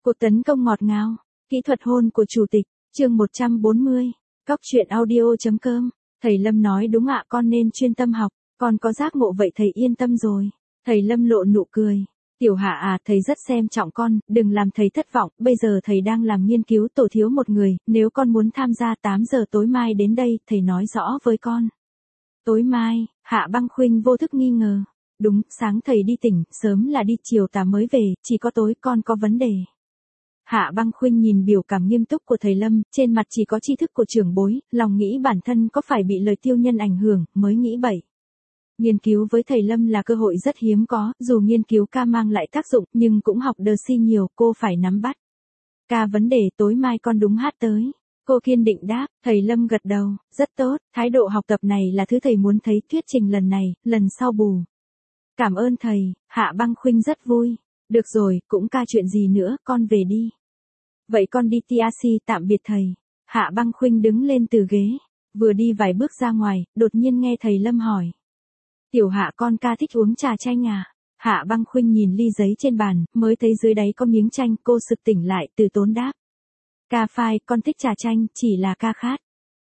Cuộc tấn công ngọt ngào, kỹ thuật hôn của chủ tịch, chương 140, Cóc truyện audio.com. Thầy Lâm nói đúng ạ, con nên chuyên tâm học, con có giác ngộ vậy thầy yên tâm rồi. Thầy Lâm lộ nụ cười. Tiểu Hạ à, thầy rất xem trọng con, đừng làm thầy thất vọng, bây giờ thầy đang làm nghiên cứu tổ thiếu một người, nếu con muốn tham gia 8 giờ tối mai đến đây, thầy nói rõ với con. Tối mai, Hạ Băng Khuynh vô thức nghi ngờ. Đúng, sáng thầy đi tỉnh, sớm là đi chiều tà mới về, chỉ có tối con có vấn đề. Hạ Băng Khuynh nhìn biểu cảm nghiêm túc của thầy Lâm, trên mặt chỉ có tri thức của trưởng bối, lòng nghĩ bản thân có phải bị lời Tiêu Nhân ảnh hưởng, mới nghĩ bậy. Nghiên cứu với thầy Lâm là cơ hội rất hiếm có, dù nghiên cứu ca mang lại tác dụng, nhưng cũng học đờ si nhiều, cô phải nắm bắt. Ca vấn đề tối mai con đúng hát tới. Cô kiên định đáp, thầy Lâm gật đầu, rất tốt, thái độ học tập này là thứ thầy muốn thấy, thuyết trình lần này, lần sau bù. Cảm ơn thầy, Hạ Băng Khuynh rất vui. Được rồi, cũng ca chuyện gì nữa, con về đi. Vậy con đi TRC, tạm biệt thầy. Hạ Băng Khuynh đứng lên từ ghế, vừa đi vài bước ra ngoài, đột nhiên nghe thầy Lâm hỏi. Tiểu Hạ con ca thích uống trà chanh à? Hạ Băng Khuynh nhìn ly giấy trên bàn, mới thấy dưới đáy có miếng chanh, cô sực tỉnh lại, từ tốn đáp. Ca phai, con thích trà chanh, chỉ là ca khát.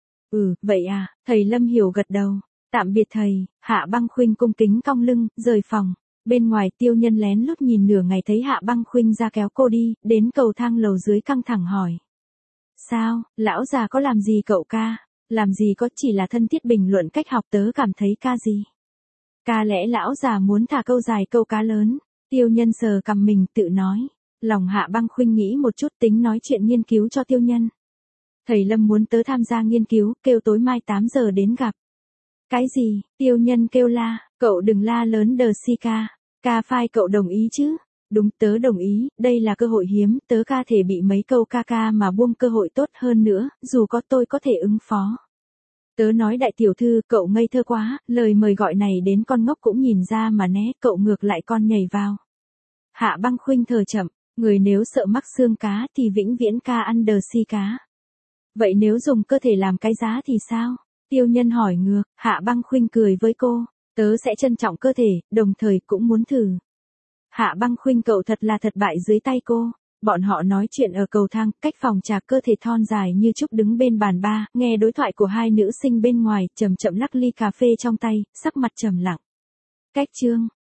Vậy à, thầy Lâm hiểu gật đầu. Tạm biệt thầy, Hạ Băng Khuynh cung kính cong lưng, rời phòng. Bên ngoài Tiêu Nhân lén lút nhìn nửa ngày thấy Hạ Băng Khuynh ra kéo cô đi, đến cầu thang lầu dưới căng thẳng hỏi. Sao, lão già có làm gì cậu ca? Làm gì có, chỉ là thân thiết bình luận cách học, tớ cảm thấy ca gì? Ca lẽ lão già muốn thả câu dài câu cá lớn? Tiêu Nhân sờ cằm mình tự nói. Lòng Hạ Băng Khuynh nghĩ một chút, tính nói chuyện nghiên cứu cho Tiêu Nhân. Thầy Lâm muốn tớ tham gia nghiên cứu, kêu tối mai 8 giờ đến gặp. Cái gì? Tiêu Nhân kêu la, cậu đừng la lớn đờ si ca. Ca phai cậu đồng ý chứ? Đúng, tớ đồng ý, đây là cơ hội hiếm, tớ ca thể bị mấy câu ca mà buông cơ hội tốt hơn nữa, dù có tôi có thể ứng phó. Tớ nói đại tiểu thư, cậu ngây thơ quá, lời mời gọi này đến con ngốc cũng nhìn ra mà né, cậu ngược lại con nhảy vào. Hạ Băng Khuynh thở chậm, người nếu sợ mắc xương cá thì vĩnh viễn ca ăn đờ si cá. Vậy nếu dùng cơ thể làm cái giá thì sao? Tiêu Nhân hỏi ngược, Hạ Băng Khuynh cười với cô, tớ sẽ trân trọng cơ thể, đồng thời cũng muốn thử. Hạ Băng Khuynh cậu thật là thất bại dưới tay cô. Bọn họ nói chuyện ở cầu thang, cách phòng trà, cơ thể thon dài như trúc đứng bên bàn ba, nghe đối thoại của hai nữ sinh bên ngoài, chậm chậm lắc ly cà phê trong tay, sắc mặt trầm lặng. Cách chương